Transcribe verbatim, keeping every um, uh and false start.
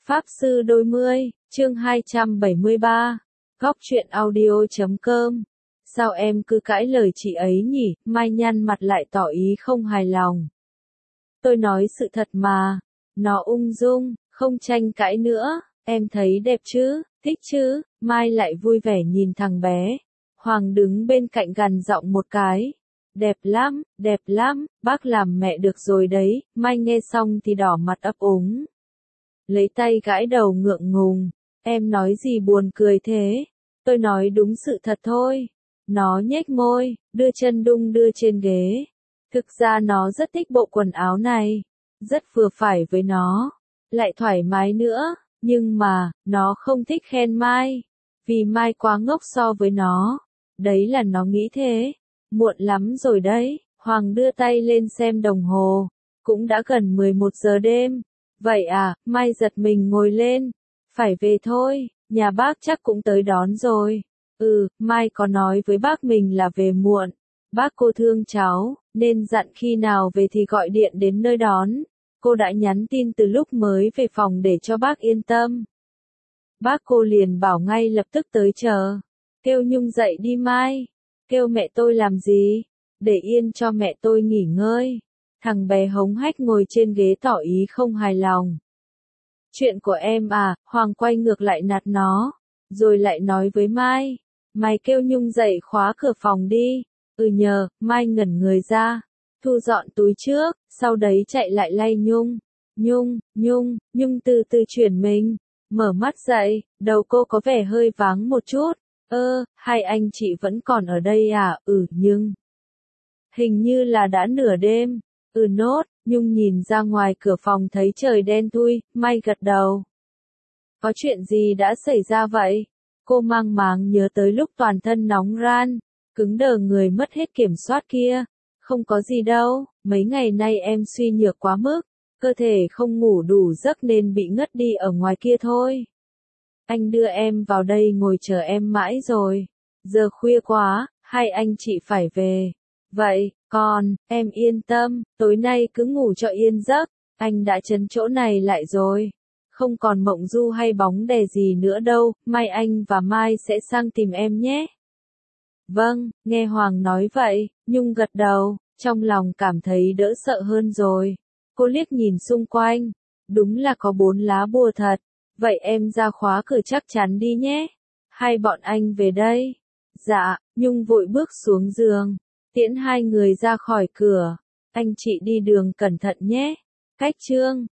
Pháp Sư Đôi Mươi, chương hai trăm bảy mươi ba, góc truyện audio chấm com. Sao em cứ cãi lời chị ấy nhỉ? Mai nhăn mặt lại tỏ ý không hài lòng. Tôi nói sự thật mà. Nó ung dung, không tranh cãi nữa. Em thấy đẹp chứ, thích chứ? Mai lại vui vẻ nhìn thằng bé. Hoàng đứng bên cạnh gằn giọng một cái. Đẹp lắm, đẹp lắm, bác làm mẹ được rồi đấy. Mai nghe xong thì đỏ mặt ấp úng. Lấy tay gãi đầu ngượng ngùng. Em nói gì buồn cười thế? Tôi nói đúng sự thật thôi. Nó nhếch môi, đưa chân đung đưa trên ghế. Thực ra nó rất thích bộ quần áo này. Rất vừa phải với nó. Lại thoải mái nữa. Nhưng mà, nó không thích khen Mai. Vì Mai quá ngốc so với nó. Đấy là nó nghĩ thế. Muộn lắm rồi đấy. Hoàng đưa tay lên xem đồng hồ. Cũng đã gần mười một giờ đêm. Vậy à, Mai giật mình ngồi lên. Phải về thôi, nhà bác chắc cũng tới đón rồi. Ừ, Mai có nói với bác mình là về muộn. Bác cô thương cháu, nên dặn khi nào về thì gọi điện đến nơi đón. Cô đã nhắn tin từ lúc mới về phòng để cho bác yên tâm. Bác cô liền bảo ngay lập tức tới chờ. Kêu Nhung dậy đi Mai. Kêu mẹ tôi làm gì? Để yên cho mẹ tôi nghỉ ngơi. Thằng bé hống hách ngồi trên ghế tỏ ý không hài lòng. Chuyện của em à, Hoàng quay ngược lại nạt nó. Rồi lại nói với Mai. Mày kêu Nhung dậy khóa cửa phòng đi. Ừ nhờ, Mai ngẩn người ra. Thu dọn túi trước, sau đấy chạy lại lay Nhung. Nhung, Nhung, Nhung từ từ chuyển mình. Mở mắt dậy, đầu cô có vẻ hơi váng một chút. Ơ, hai anh chị vẫn còn ở đây à? Ừ, nhưng... Hình như là đã nửa đêm. Ừ nốt, Nhung nhìn ra ngoài cửa phòng thấy trời đen thui, Mai gật đầu. Có chuyện gì đã xảy ra vậy? Cô mang máng nhớ tới lúc toàn thân nóng ran, cứng đờ người mất hết kiểm soát kia. Không có gì đâu, mấy ngày nay em suy nhược quá mức, cơ thể không ngủ đủ giấc nên bị ngất đi ở ngoài kia thôi. Anh đưa em vào đây ngồi chờ em mãi rồi. Giờ khuya quá, hai anh chị phải về. Vậy, còn, em yên tâm, tối nay cứ ngủ cho yên giấc, anh đã trấn chỗ này lại rồi. Không còn mộng du hay bóng đè gì nữa đâu, mai anh và Mai sẽ sang tìm em nhé. Vâng, nghe Hoàng nói vậy, Nhung gật đầu, trong lòng cảm thấy đỡ sợ hơn rồi. Cô liếc nhìn xung quanh, đúng là có bốn lá bùa thật, vậy em ra khóa cửa chắc chắn đi nhé. Hai bọn anh về đây. Dạ, Nhung vội bước xuống giường. Tiễn hai người ra khỏi cửa. Anh chị đi đường cẩn thận nhé. Cách chương